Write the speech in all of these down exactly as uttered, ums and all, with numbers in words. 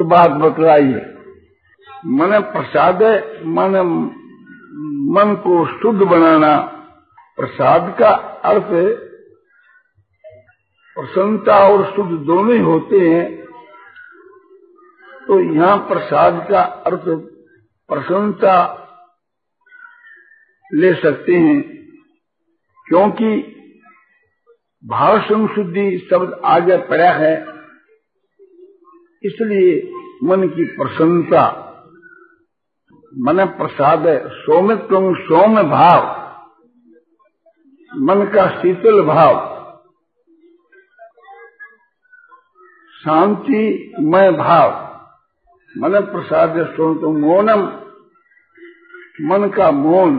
बात बतलाई है। मन प्रसाद मन मन को शुद्ध बनाना। प्रसाद का अर्थ प्रसन्नता और शुद्ध दोनों ही होते हैं। तो यहाँ प्रसाद का अर्थ प्रसन्नता ले सकते हैं, क्योंकि भाव संशुद्धि शब्द आगे पड़ा है, इसलिए मन की प्रसन्नता। मन प्रसाद सौम्यत्वं सौम्य भाव, मन का शीतल भाव, शांतिमय भाव। मन प्रसाद सौम्य मौनम, मन का मौन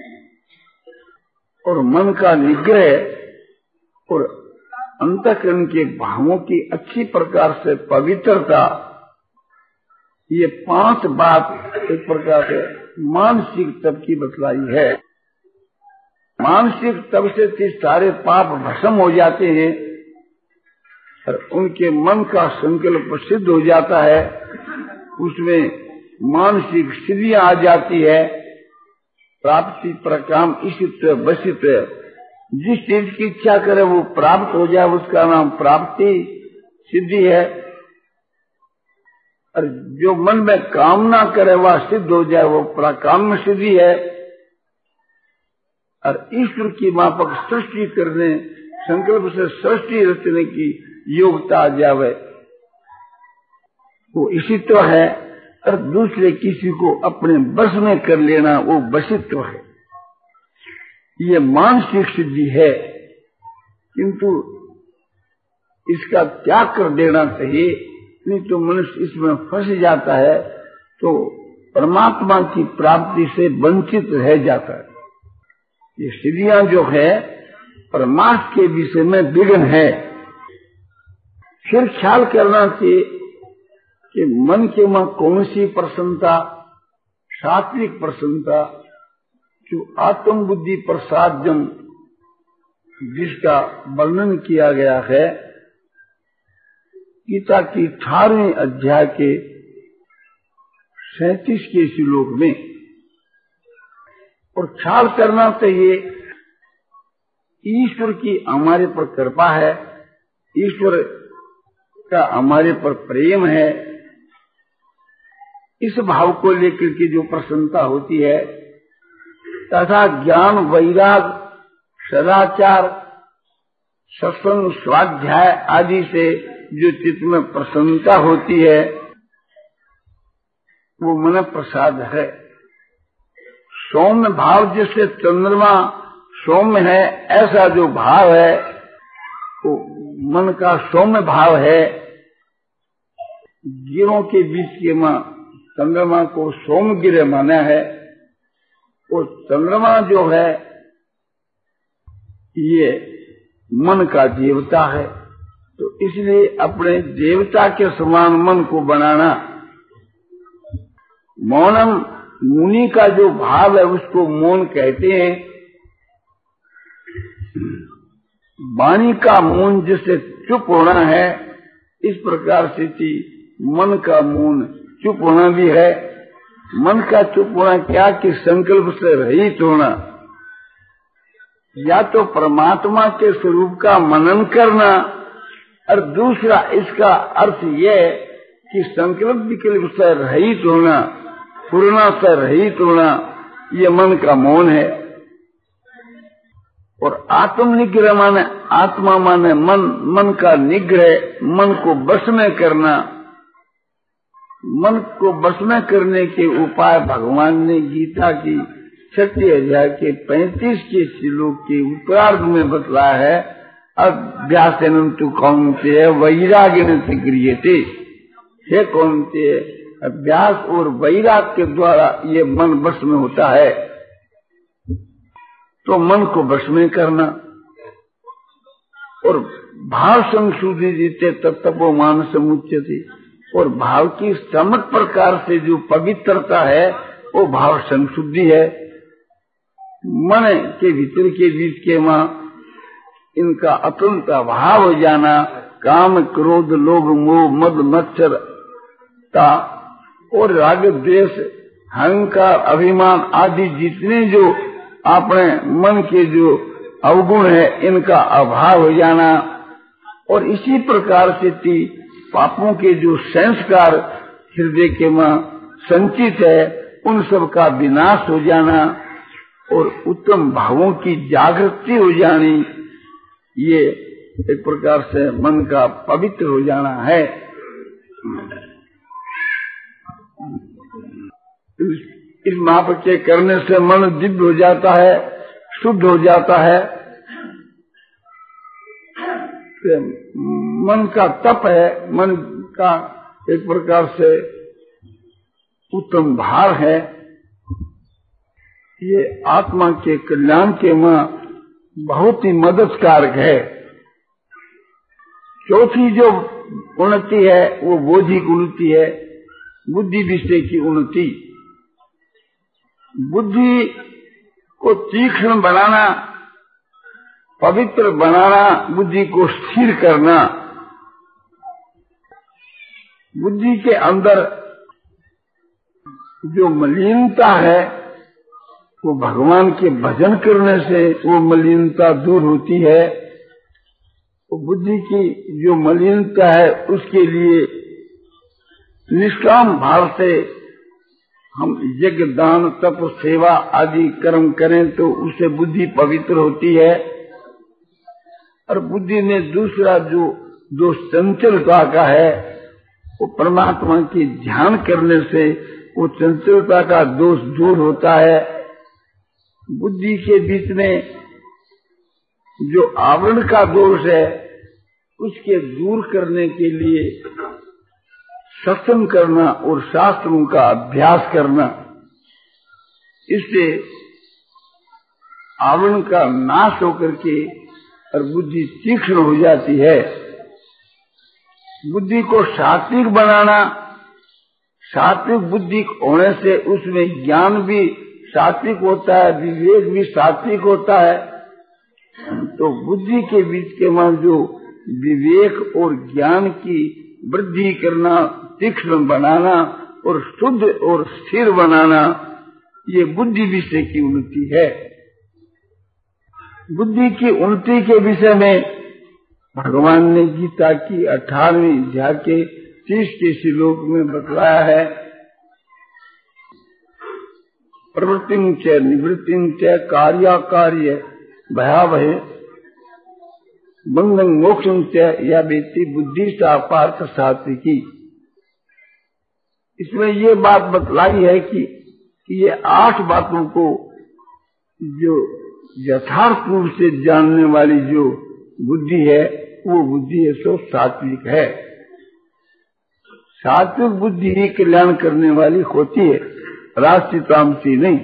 और मन का निग्रह और अंतःकरण के भावों की अच्छी प्रकार से पवित्रता, ये पांच बात एक प्रकार से मानसिक तप की बतलाई है। मानसिक तप से सारे पाप भस्म हो जाते हैं और उनके मन का संकल्प सिद्ध हो जाता है, उसमें मानसिक सिद्धियां आ जाती है। प्राप्ति प्रकाम इशित्व वशित्व, जिस चीज की इच्छा करे वो प्राप्त हो जाए, उसका नाम प्राप्ति सिद्धि है। और जो मन में कामना करे वह सिद्ध हो जाए, वो प्रकाम सिद्धि है। और ईश्वर की माफक सृष्टि करने, संकल्प से सृष्टि रचने की योग्यता आ जावे, वो इशित्व है। और दूसरे किसी को अपने बस में कर लेना, वो वशित्व है। ये मानसिक सिद्धि है, किंतु इसका त्याग कर देना चाहिए, नहीं तो मनुष्य इसमें फंस जाता है, तो परमात्मा की प्राप्ति से वंचित रह जाता है। ये सिद्धियां जो है परमार्थ के विषय में विघ्न है। फिर ख्याल करना चाहिए कि मन के में कौन सी प्रसन्नता, सात्विक प्रसन्नता, जो आत्म बुद्धि प्रसादम जिसका वर्णन किया गया है गीता की अठारहवें अध्याय के सैंतीस के श्लोक में। और ख्याल करना चाहिए ईश्वर की हमारे पर कृपा है, ईश्वर का हमारे पर प्रेम है। इस भाव को लेकर के जो प्रसन्नता होती है, तथा ज्ञान वैराग सदाचार सत्संग स्वाध्याय आदि से जो चित्त में प्रसन्नता होती है, वो मन प्रसाद है। सौम्य भाव जैसे चंद्रमा सौम्य है, ऐसा जो भाव है वो मन का सौम्य भाव है। गिरों के बीच के मां चंद्रमा को सौम्य गिरे माना है। और चंद्रमा जो है ये मन का देवता है, तो इसलिए अपने देवता के समान मन को बनाना। मौनम, मुनि का जो भाव है उसको मौन कहते हैं। वाणी का मौन जिससे चुप होना है, इस प्रकार से मन का मौन चुप होना भी है। मन का चुप होना क्या कि संकल्प से रहित होना, या तो परमात्मा के स्वरूप का मनन करना, और दूसरा इसका अर्थ यह कि संकल्प विकल्प से रहित होना, पूर्णा से रहित होना, ये मन का मौन है। और आत्म निग्रह माने आत्मा माने मन, मन का निग्रह, मन को वश में करना। मन को वश में करने के उपाय भगवान ने गीता की छठी अध्याय के पैंतीस के श्लोक के उत्तरार्ध में बतलाया है। अभ्यासेन तु कौन्तेय वैराग्येन च क्रियते। हे कौन्तेय, अभ्यास और वैराग के द्वारा ये मन वश में होता है। तो मन को वश में करना और भाव संशुद्धि जीते तत्तपो मानस मुच्यते। और भाव की समत प्रकार से जो पवित्रता है वो भाव संशुद्धि है। मन के भीतर के बीच के मां इनका अत्यंत अभाव हो जाना, काम क्रोध लोभ मोह मद मत्सर ता और राग द्वेष, अहंकार, अभिमान आदि जितने जो अपने मन के जो अवगुण है इनका अभाव हो जाना, और इसी प्रकार से ती पापों के जो संस्कार हृदय के में संचित है उन सब का विनाश हो जाना और उत्तम भावों की जागृति हो जानी, ये एक प्रकार से मन का पवित्र हो जाना है। इस माप के करने से मन दिव्य हो जाता है, शुद्ध हो जाता है। मन का तप है, मन का एक प्रकार से उत्तम भार है, ये आत्मा के कल्याण के में बहुत ही मददकारक है। चौथी जो उन्नति है वो बौद्धिक उन्नति है, बुद्धि विषय की उन्नति। बुद्धि को तीक्ष्ण बनाना, पवित्र बनाना, बुद्धि को स्थिर करना। बुद्धि के अंदर जो मलिनता है वो भगवान के भजन करने से वो मलिनता दूर होती है। तो बुद्धि की जो मलिनता है उसके लिए निष्काम भाव से हम यज्ञ, दान, तप, सेवा आदि कर्म करें तो उससे बुद्धि पवित्र होती है। और बुद्धि में दूसरा जो जो चंचलता का है वो परमात्मा की ध्यान करने से वो चंचलता का दोष दूर होता है। बुद्धि के बीच में जो आवरण का दोष है उसके दूर करने के लिए सत्संग करना और शास्त्रों का अभ्यास करना, इससे आवरण का नाश होकर के और बुद्धि तीक्ष्ण हो जाती है। बुद्धि को सात्विक बनाना, सात्विक बुद्धि होने से उसमें ज्ञान भी सात्विक होता है, विवेक भी सात्विक होता है। तो बुद्धि के बीच के में जो विवेक और ज्ञान की वृद्धि करना, तीक्ष्ण बनाना और शुद्ध और स्थिर बनाना, ये बुद्धि विषय की उन्नति है। बुद्धि की उन्नति के विषय में भगवान ने गीता की अठारहवीं अध्याय के तीस के श्लोक में बतलाया है, प्रवृत्तिं च निवृत्तिं च कार्याकार्य भयावह बंधन मोक्षं च या व्यक्ति बुद्धि सा पार्थ सात्विकी। इसमें ये बात बतलाई है कि, कि ये आठ बातों को जो यथार्थ रूप से जानने वाली जो बुद्धि है वो बुद्धि है सो सात्विक है। सात्विक बुद्धि ही कल्याण करने वाली होती है, राजसी तामसी नहीं।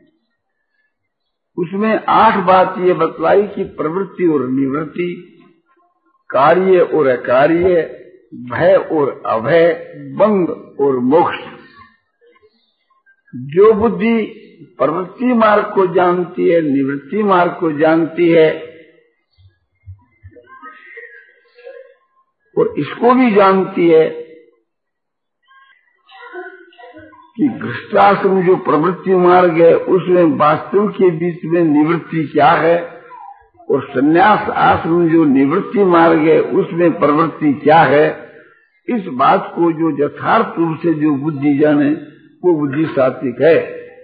उसमें आठ बात ये बतलाई कि प्रवृत्ति और निवृत्ति, कार्य और अकार्य, भय और अभय, बंध और मोक्ष। जो बुद्धि प्रवृत्ति मार्ग को जानती है, निवृत्ति मार्ग को जानती है और इसको भी जानती है कि गृहस्थाश्रम जो प्रवृत्ति मार्ग है उसमें वास्तव के बीच में निवृत्ति क्या है, और संन्यास आश्रम जो निवृत्ति मार्ग है उसमें प्रवृत्ति क्या है, इस बात को जो यथार्थ रूप से जो बुद्धि जाने वो बुद्धि सात्विक है।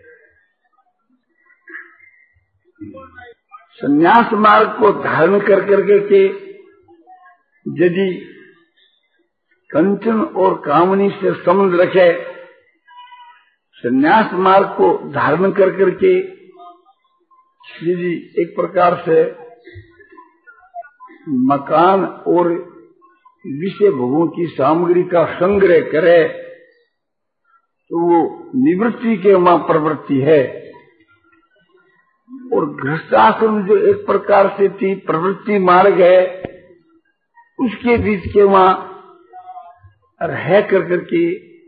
संन्यास मार्ग को धारण कर करके के यदि कंचन और कामनी से संबंध रखे, संन्यास मार्ग को धारण कर करके यदि एक प्रकार से मकान और विषय भोगों की सामग्री का संग्रह करे तो वो निवृत्ति के वहां प्रवृत्ति है। और गृहस्थाश्रम जो एक प्रकार से थी प्रवृत्ति मार्ग है, उसके बीच के वहां रह कर करके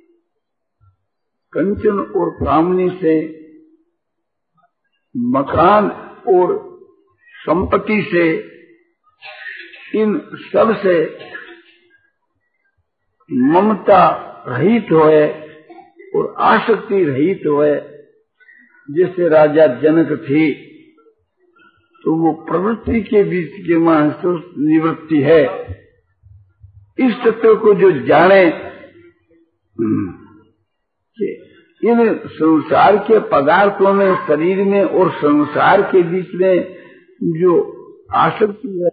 कंचन और कामनी से, मकान और संपत्ति से, इन सब से ममता रहित होए और आसक्ति रहित होए। जैसे राजा जनक थे तो वो प्रवृत्ति के बीच के महसूस निवृत्ति है। इस तत्व को जो जाने कि इन संसार के पदार्थों में, शरीर में और संसार के बीच में जो आसक्ति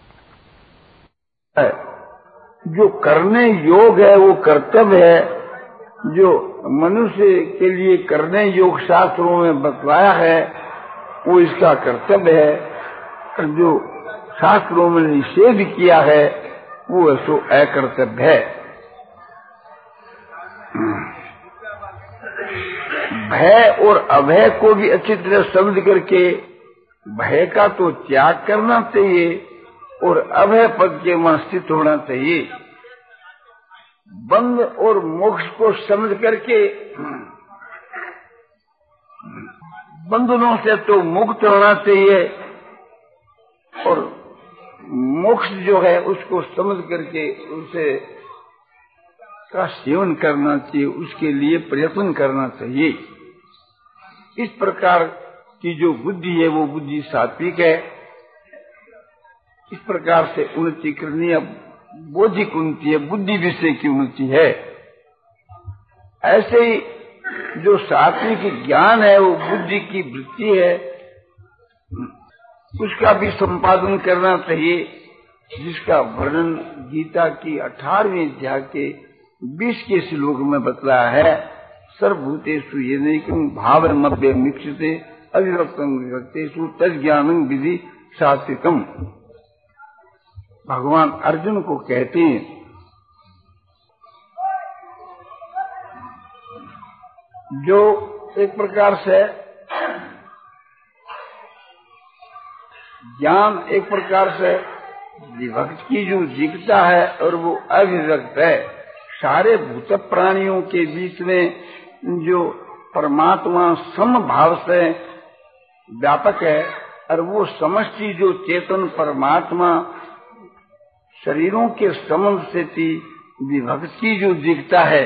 है, जो करने योग है वो कर्तव्य है, जो मनुष्य के लिए करने योग शास्त्रों में बतलाया है वो इसका कर्तव्य है, और जो शास्त्रों में निषेध किया है वो ऐसो अकर्तव्य है। भय और अभय को भी अच्छी तरह समझ करके भय का तो त्याग करना चाहिए और अभय पद के वहां स्थित होना चाहिए। बंध और मोक्ष को समझ करके बंधनों से तो मुक्त होना चाहिए और मोक्ष जो है उसको समझ करके उसे का सेवन करना चाहिए, उसके लिए प्रयत्न करना चाहिए। इस प्रकार की जो बुद्धि है वो बुद्धि सात्विक है। इस प्रकार से उन्नति करनी है, बौद्धिक उन्नति है, बुद्धि विषय की उन्नति है। ऐसे ही जो सात्विक ज्ञान है वो बुद्धि की वृत्ति है, उसका भी संपादन करना चाहिए, जिसका वर्णन गीता की अठारहवीं अध्याय के बीस के श्लोक में बतलाया है। सर्वभूतेषु येनैकं भावमभ्य मिक्षते अविभक्तं विभक्तेषु तज्ज्ञानं विधि सात्विकम्। भगवान अर्जुन को कहते हैं जो एक प्रकार से ज्ञान एक प्रकार से विभक्त की जो दिखता है और वो अविभक्त है। सारे भूत प्राणियों के बीच में जो परमात्मा समभाव से व्यापक है और वो समष्टि जो चेतन परमात्मा शरीरों के संबंध से थी विभक्त की जो दिखता है,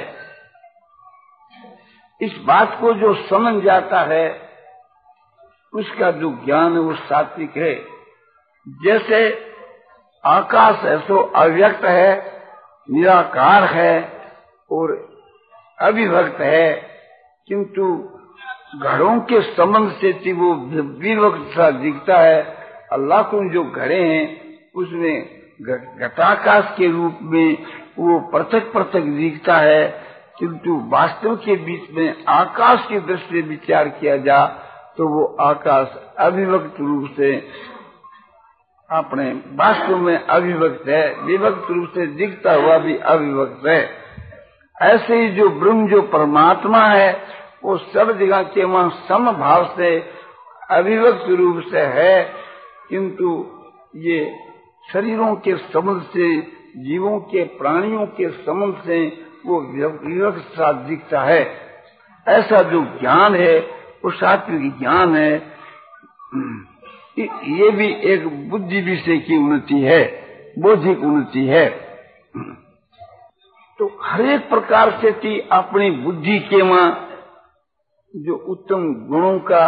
इस बात को जो समझ जाता है उसका जो ज्ञान है वो सात्विक है। जैसे आकाश ऐसो अव्यक्त है, निराकार है और अविभक्त है, किंतु घड़ों के संबंध से थी वो विभक्त सा दिखता है। अल्लाह को जो घड़े हैं उसमें घटाकाश के रूप में वो पृथक पृथक दिखता है, किंतु वास्तव के बीच में आकाश की दृष्टि से विचार किया जा तो वो आकाश अविभक्त रूप से अपने वास्तव में अविभक्त है, विभक्त रूप से दिखता हुआ भी अविभक्त है। ऐसे ही जो ब्रह्म जो परमात्मा है वो सब जगह के वहां समभाव से अविभक्त रूप से है, किंतु ये शरीरों के संबंध से, जीवों के, प्राणियों के संबंध से वो विभक्त सा दिखता है। ऐसा जो ज्ञान है वो सात्विक ज्ञान है। ये भी एक बुद्धि विषय की उन्नति है, बौद्धिक उन्नति है। तो हर एक प्रकार से थी अपनी बुद्धि के वहां जो उत्तम गुणों का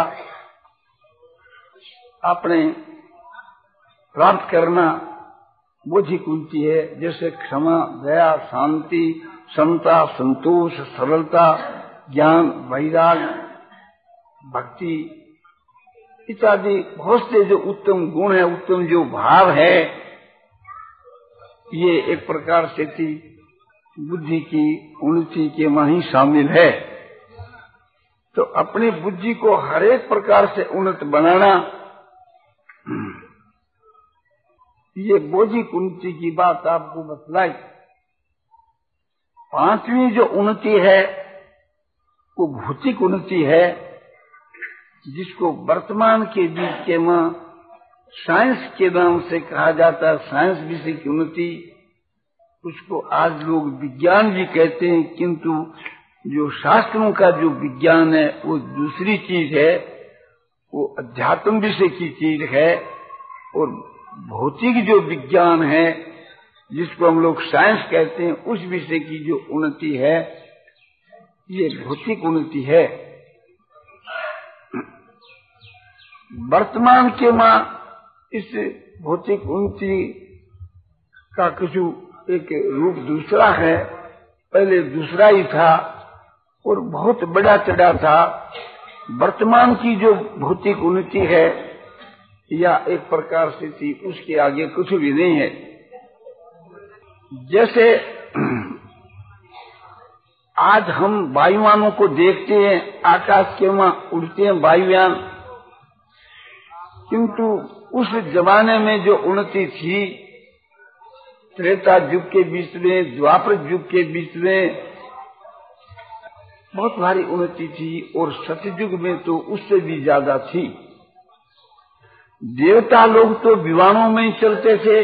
अपने प्राप्त करना बौद्धिक उन्नति है। जैसे क्षमा, दया, शांति, समता, संतोष, सरलता, ज्ञान, वैराग्य, भक्ति इत्यादि बहुत से जो उत्तम गुण है, उत्तम जो भाव है, ये एक प्रकार से थी बुद्धि की उन्नति के वहां ही शामिल है। तो अपनी बुद्धि को हर एक प्रकार से उन्नत बनाना, ये बौद्धिक उन्नति की बात आपको बतलाई। पांचवी जो उन्नति है वो भौतिक उन्नति है, जिसको वर्तमान के बीच के में साइंस के नाम से कहा जाता है, साइंस विषय की उन्नति। उसको आज लोग विज्ञान भी कहते हैं, किंतु जो शास्त्रों का जो विज्ञान है वो दूसरी चीज है, वो अध्यात्म विषय की चीज है। और भौतिक जो विज्ञान है जिसको हम लोग साइंस कहते हैं, उस विषय की जो उन्नति है, ये भौतिक उन्नति है। वर्तमान के मां इस भौतिक उन्नति का कुछ एक रूप दूसरा है, पहले दूसरा ही था और बहुत बड़ा चढ़ा था। वर्तमान की जो भौतिक उन्नति है या एक प्रकार से थी, उसके आगे कुछ भी नहीं है। जैसे आज हम वायुयानों को देखते हैं, आकाश के वहां उड़ते हैं वायुयान, किंतु उस जमाने में जो उन्नति थी, त्रेता युग के बीच में, द्वापर युग के बीच में बहुत भारी उन्नति थी, और सतयुग में तो उससे भी ज्यादा थी। देवता लोग तो विमानों में ही चलते थे,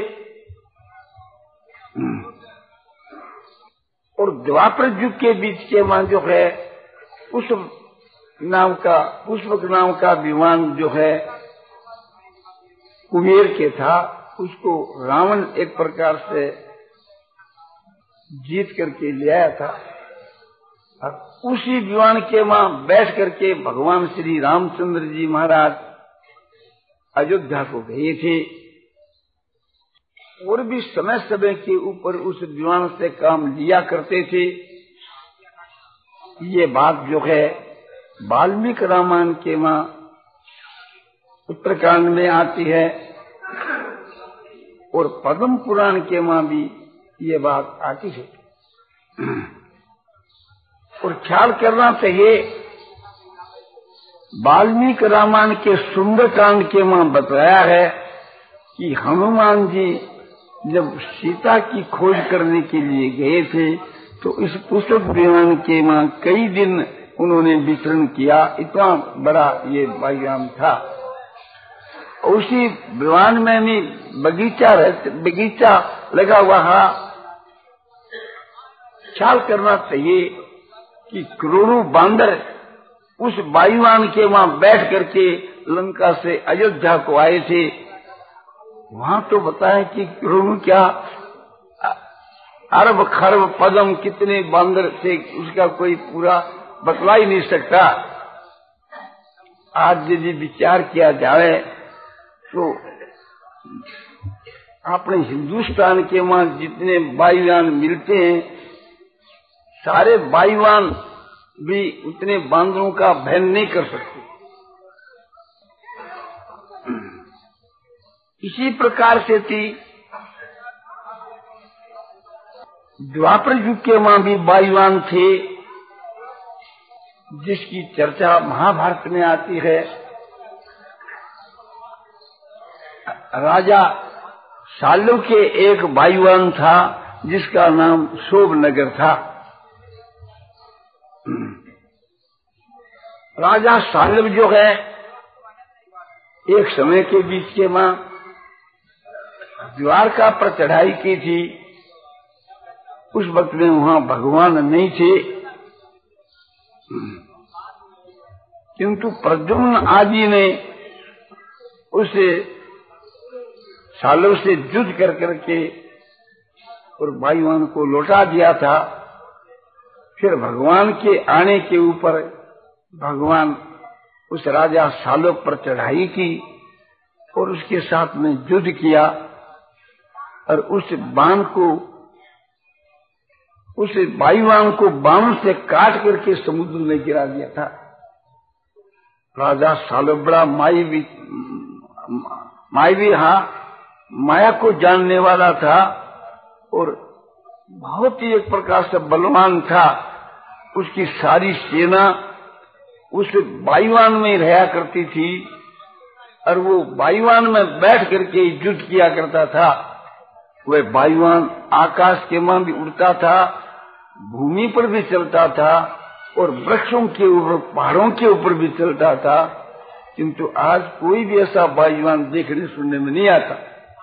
और द्वापर युग के बीच के वहां जो है पुष्प नाम का पुष्पक नाम का विमान जो है कुबेर के था, उसको रावण एक प्रकार से जीत करके ले आया था। और उसी विमान के वहां बैठ करके भगवान श्री रामचंद्र जी महाराज अयोध्या को गए थे, और भी समय समय के ऊपर उस विमान से काम लिया करते थे। ये बात जो है वाल्मीकि रामायण के वहां उत्तरकांड में आती है, और पद्म पुराण के वहां भी ये बात आती है। और ख्याल करना चाहिए, वाल्मीकि रामायण के सुंदरकांड के वहां बताया है कि हनुमान जी जब सीता की खोज करने के लिए गए थे, तो इस पुष्पक विमान के वहां कई दिन उन्होंने विचरण किया। इतना बड़ा ये वायुयान था। उसी विमान में भी बगीचा बगीचा लगा हुआ है। ख्याल करना चाहिए कि करोड़ों बांदर उस वायुयान के वहां बैठ करके लंका से अयोध्या को आए थे। वहां तो बताएं कि करोड़ों क्या अरब खरब पदम कितने बांदर थे, उसका कोई पूरा बतला ही नहीं सकता। आज यदि विचार किया जाए तो अपने हिंदुस्तान के वहां जितने वायुयान मिलते हैं, सारे वायुयान भी उतने बांदरों का वहन नहीं कर सकते। इसी प्रकार से थी द्वापर युग के वहां भी वायुयान थे, जिसकी चर्चा महाभारत में आती है। राजा साल्व के एक वायुयान था जिसका नाम शोभनगर था। राजा साल्व जो है एक समय के बीच के मां द्वारका पर चढ़ाई की थी। उस वक्त में वहां भगवान नहीं थे, किंतु प्रद्युम्न आदि ने उसे सालों से युद्ध कर करके और वायुयान को लौटा दिया था। फिर भगवान के आने के ऊपर भगवान उस राजा सालों पर चढ़ाई की और उसके साथ में युद्ध किया, और उस बाण को उस वायुयान को बाण से काट करके समुद्र में गिरा दिया था। राजा सालों बड़ा मायावी मायावी हाँ माया को जानने वाला था, और बहुत ही एक प्रकार से बलवान था। उसकी सारी सेना उस वायुयान में रहा करती थी, और वो वायुयान में बैठ करके युद्ध किया करता था। वह वायुयान आकाश के मां भी उड़ता था, भूमि पर भी चलता था, और वृक्षों के ऊपर पहाड़ों के ऊपर भी चलता था। किंतु आज कोई भी ऐसा वायुयान देखने सुनने में नहीं आता।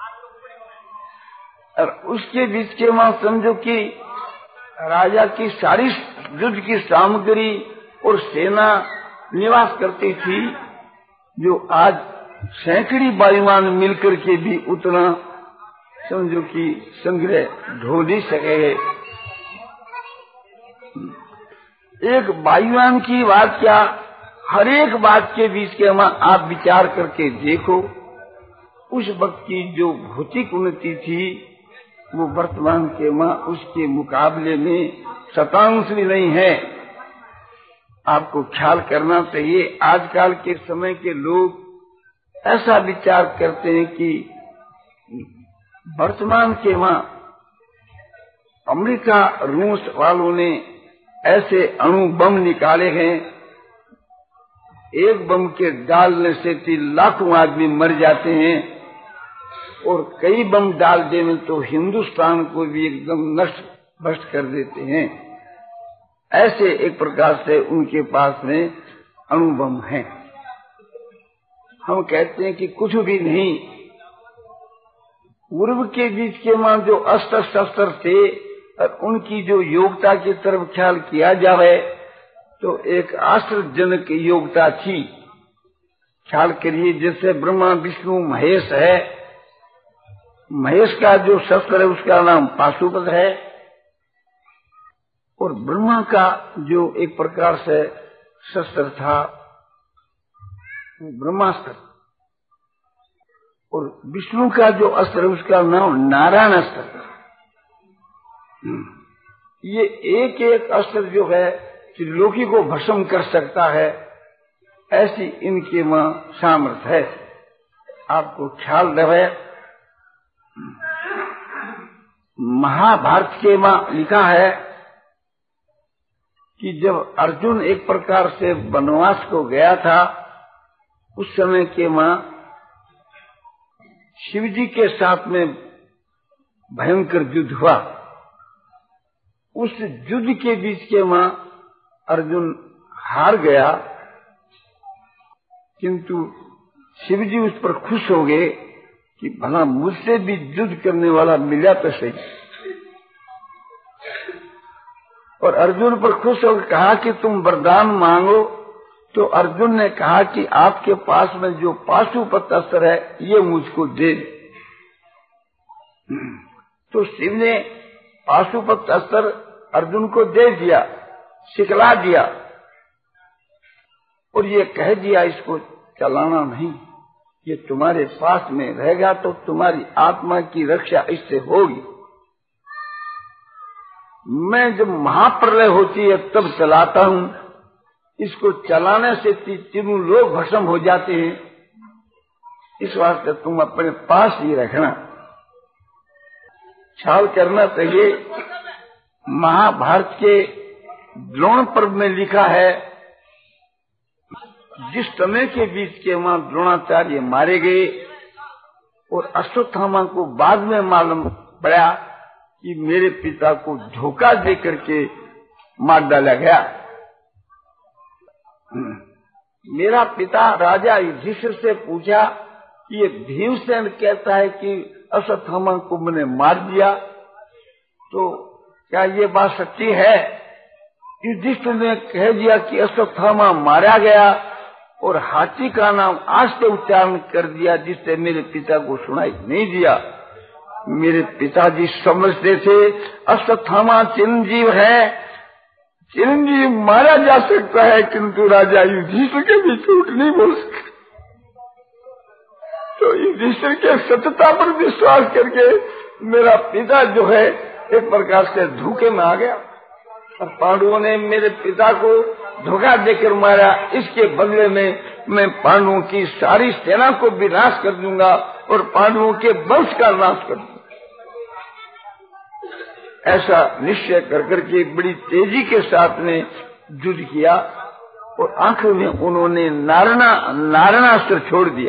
और उसके बीच के वहां समझो कि राजा की सारी युद्ध की सामग्री और सेना निवास करती थी, जो आज सैकड़ी वायुयान मिलकर के भी उतना समझो कि संग्रह ढो नहीं सके। एक वायुयान की बात क्या, हर एक बात के बीच के हम आप विचार करके देखो, उस वक्त की जो भौतिक उन्नति थी वो वर्तमान के मां उसके मुकाबले में शतांश भी नहीं है। आपको ख्याल करना चाहिए, आजकल के समय के लोग ऐसा विचार करते हैं कि वर्तमान के मां अमेरिका रूस वालों ने ऐसे अणु बम निकाले हैं, एक बम के डालने से लाखों आदमी मर जाते हैं और कई बम डाल देने तो हिंदुस्तान को भी एकदम नष्ट भ्रष्ट कर देते हैं। ऐसे एक प्रकार से उनके पास में अणु बम है। हम कहते हैं कि कुछ भी नहीं, पूर्व के बीच के मां जो अस्त्र शस्त्र थे और उनकी जो योग्यता की तरफ ख्याल किया जाए तो एक आश्चर्यजनक योग्यता थी। ख्याल करिए, जैसे ब्रह्मा विष्णु महेश है, महेश का जो शस्त्र है उसका नाम पाशुपत है और ब्रह्मा का जो एक प्रकार से शस्त्र था ब्रह्मास्त्र, और विष्णु का जो अस्त्र है उसका नाम नारायण अस्त्र। ये एक एक अस्त्र जो है त्रिलोकी को भस्म कर सकता है, ऐसी इनके मां सामर्थ्य है। आपको ख्याल रहे, महाभारत के मां लिखा है कि जब अर्जुन एक प्रकार से वनवास को गया था, उस समय के मां शिव जी के साथ में भयंकर युद्ध हुआ। उस युद्ध के बीच के मां अर्जुन हार गया, किंतु शिव जी उस पर खुश हो गए कि भला मुझसे भी युद्ध करने वाला मिला तो सही। और अर्जुन पर खुश होकर कहा कि तुम वरदान मांगो। तो अर्जुन ने कहा कि आपके पास में जो पाशुपत अस्त्र है ये मुझको दे। तो शिव ने पाशुपत अस्त्र अर्जुन को दे दिया, सिखला दिया और ये कह दिया इसको चलाना नहीं, ये तुम्हारे पास में रहेगा तो तुम्हारी आत्मा की रक्षा इससे होगी। मैं जब महाप्रलय होती है तब चलाता हूं, इसको चलाने से तीनों लोग भस्म हो जाते हैं, इस वास्ते तुम अपने पास ही रखना। ख्याल करना चाहिए, महाभारत के द्रोण पर्व में लिखा है, जिस समय के बीच के वहां द्रोणाचार्य मारे गए और अश्वत्थामा को बाद में मालूम पड़ा कि मेरे पिता को धोखा दे करके मार डाला गया। मेरा पिता राजा युधिष्ठिर से पूछा कि ये भीमसेन कहता है कि अश्वत्थामा को मैंने मार दिया, तो क्या ये बात सच्ची है? युधिष्ठिर ने कह दिया कि अश्वत्थामा मारा गया और हाथी का नाम आज से उच्चारण कर दिया, जिससे मेरे पिता को सुनाई नहीं दिया। मेरे पिताजी समझते थे अश्वत्थामा चिरंजीव है, चिरंजीव मारा जा सकता है, किंतु राजा युधिष्ठिर के भी झूठ नहीं बोल सकते। तो युधिष्ठिर के सत्यता पर विश्वास करके मेरा पिता जो है एक प्रकार से धोखे में आ गया और पांडवों ने मेरे पिता को धोखा देकर मारा। इसके बदले में मैं पांडवों की सारी सेना को विनाश कर दूंगा और पांडवों के वंश का नाश कर दूंगा। ऐसा निश्चय कर करके बड़ी तेजी के साथ ने युद्ध किया और आखिर में उन्होंने नारायणा नारायणास्त्र छोड़ दिया।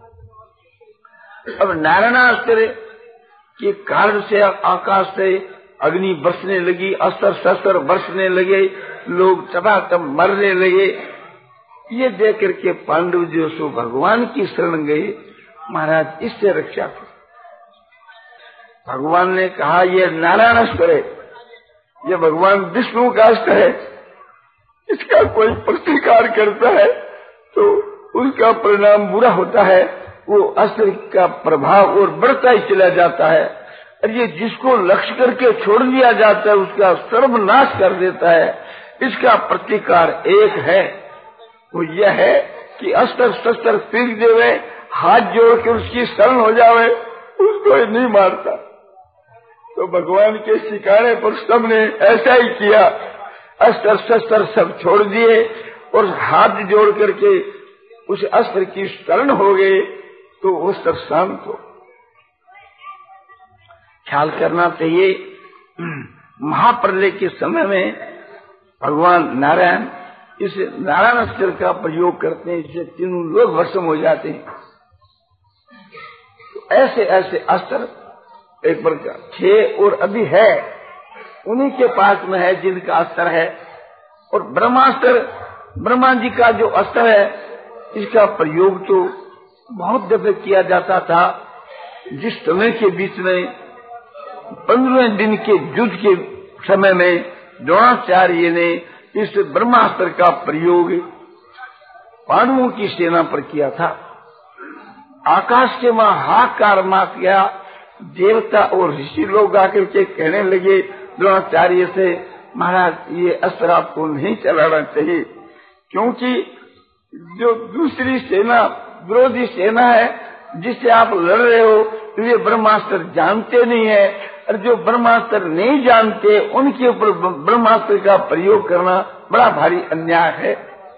अब नारायणास्त्र के कारण से आकाश से अग्नि बरसने लगी, अस्त्र शस्त्र बरसने लगे, लोग चबाचब मरने लगे। ये देख करके पांडव जो सो भगवान की शरण गए, महाराज इससे रक्षा करो। भगवान ने कहा ये नारायण अस्त्र है, ये भगवान विष्णु का अस्त्र है, इसका कोई प्रतिकार करता है तो उसका परिणाम बुरा होता है, वो अस्त्र का प्रभाव और बढ़ता ही चला जाता है। और ये जिसको लक्ष्य करके छोड़ दिया जाता है उसका सर्वनाश कर देता है। इसका प्रतिकार एक है, वो यह है कि अस्त्र शस्त्र फेंक देवे, हाथ जोड़ के उसकी शरण हो जावे, उसको ही नहीं मारता। तो भगवान के सिखाने पर सबने ऐसा ही किया, अस्त्र शस्त्र सब छोड़ दिए और हाथ जोड़ करके उस अस्त्र की शरण हो गए, तो वो सब शांत हो। ख्याल करना चाहिए, महाप्रलय के समय में भगवान नारायण इस नारायण अस्त्र का प्रयोग करते हैं, इससे तीनों लोग भस्म हो जाते हैं। तो ऐसे ऐसे अस्त्र एक प्रकार छह और अभी है, उन्हीं के पास में है जिनका अस्त्र है। और ब्रह्मास्त्र, ब्रह्मा जी का जो अस्त्र है, इसका प्रयोग तो बहुत दफे किया जाता था। जिस समय के बीच में पंद्रहवें दिन के युद्ध के समय में द्रोणाचार्य ने इस ब्रह्मास्त्र का प्रयोग पांडवों की सेना पर किया था। आकाश से वहां हाहाकार मच गया, देवता और ऋषि लोग आकर के कहने लगे द्रोणाचार्य से, महाराज ये अस्त्र आपको नहीं चलाना चाहिए, क्योंकि जो दूसरी सेना विरोधी सेना है जिससे आप लड़ रहे हो, तो ये ब्रह्मास्त्र जानते नहीं है, और जो ब्रह्मास्त्र नहीं जानते उनके ऊपर ब्रह्मास्त्र का प्रयोग करना बड़ा भारी अन्याय है।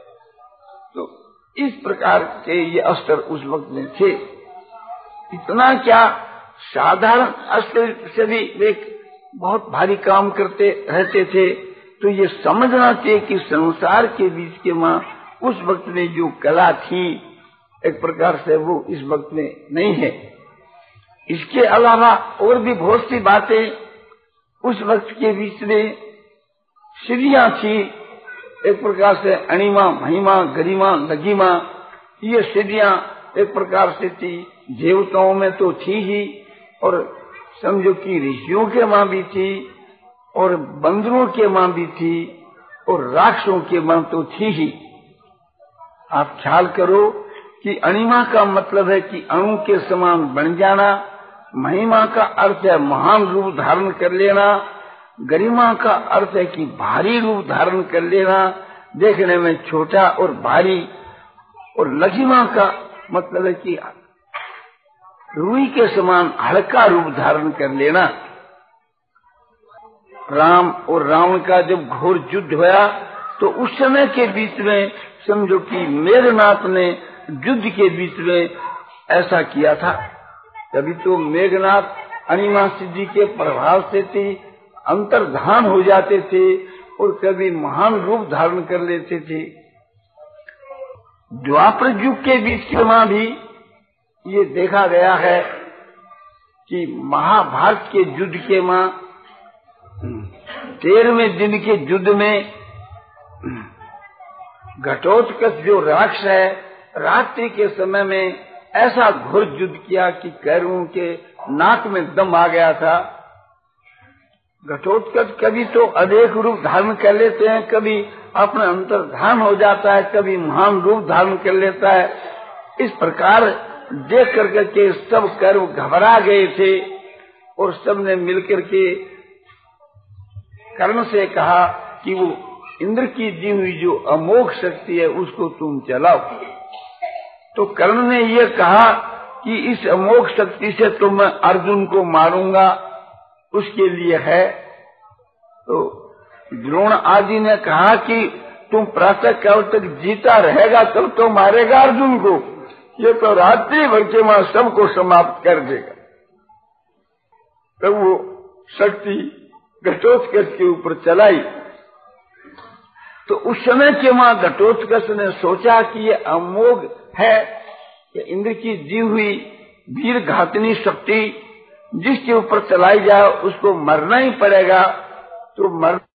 तो इस प्रकार के ये अस्त्र उस वक्त में थे। इतना क्या, साधारण अस्त्र से भी वे बहुत भारी काम करते रहते थे। तो ये समझना चाहिए कि संसार के बीच के मां उस वक्त में जो कला थी, एक प्रकार से वो इस वक्त में नहीं है। इसके अलावा और भी बहुत सी बातें उस वक्त के बीच में सिद्धियां थी, एक प्रकार से अणिमा, महिमा, गरिमा, लघिमा, ये सिद्धियां एक प्रकार से थी। देवताओं में तो थी ही, और समझो कि ऋषियों के मां भी थी, और बंदरों के मां भी थी, और राक्षसों के मां तो थी ही। आप ख्याल करो कि अणिमा का मतलब है कि अणु के समान बन जाना, महिमा का अर्थ है महान रूप धारण कर लेना, गरिमा का अर्थ है कि भारी रूप धारण कर लेना, देखने में छोटा और भारी, और लघिमा का मतलब है कि रुई के समान हल्का रूप धारण कर लेना। राम और रावण का जब घोर युद्ध हुआ, तो उस समय के बीच में समझो कि मेघनाथ ने युद्ध के बीच में ऐसा किया था। कभी तो मेघनाथ अणिमा सिद्धि के प्रभाव से थी अंतर्धान हो जाते थे, और कभी महान रूप धारण कर लेते थे। द्वापर युग के बीच के मां भी ये देखा गया है कि महाभारत के युद्ध के मां तेरहवें दिन के युद्ध में घटोत्कच जो राक्षस है, रात्रि के समय में ऐसा घोर युद्ध किया कि कैरवों के नाक में दम आ गया था। घटोत्कच कभी तो अनेक रूप धारण कर लेते हैं, कभी अपना अंतर्धान हो जाता है, कभी महान रूप धारण कर लेता है। इस प्रकार देख करके के सब कैरव घबरा गए थे, और सबने मिलकर के कर्ण से कहा कि वो इंद्र की दी हुई जो अमोघ शक्ति है उसको तुम चलाओ। तो कर्ण ने ये कहा कि इस अमोघ शक्ति से तो मैं अर्जुन को मारूंगा, उसके लिए है। तो द्रोण आदि ने कहा कि तुम प्रातः काल तक जीता रहेगा तब तो मारेगा अर्जुन को, ये तो रात्रि भर के वहां सबको समाप्त कर देगा। तब तो वो शक्ति घटोत्कच के ऊपर चलाई। तो उस समय के वहां घटोत्कच ने सोचा कि ये अमोघ है, ये इंद्र की दी हुई वीर घातनी शक्ति, जिसके ऊपर चलाई जाए उसको मरना ही पड़ेगा। तो मर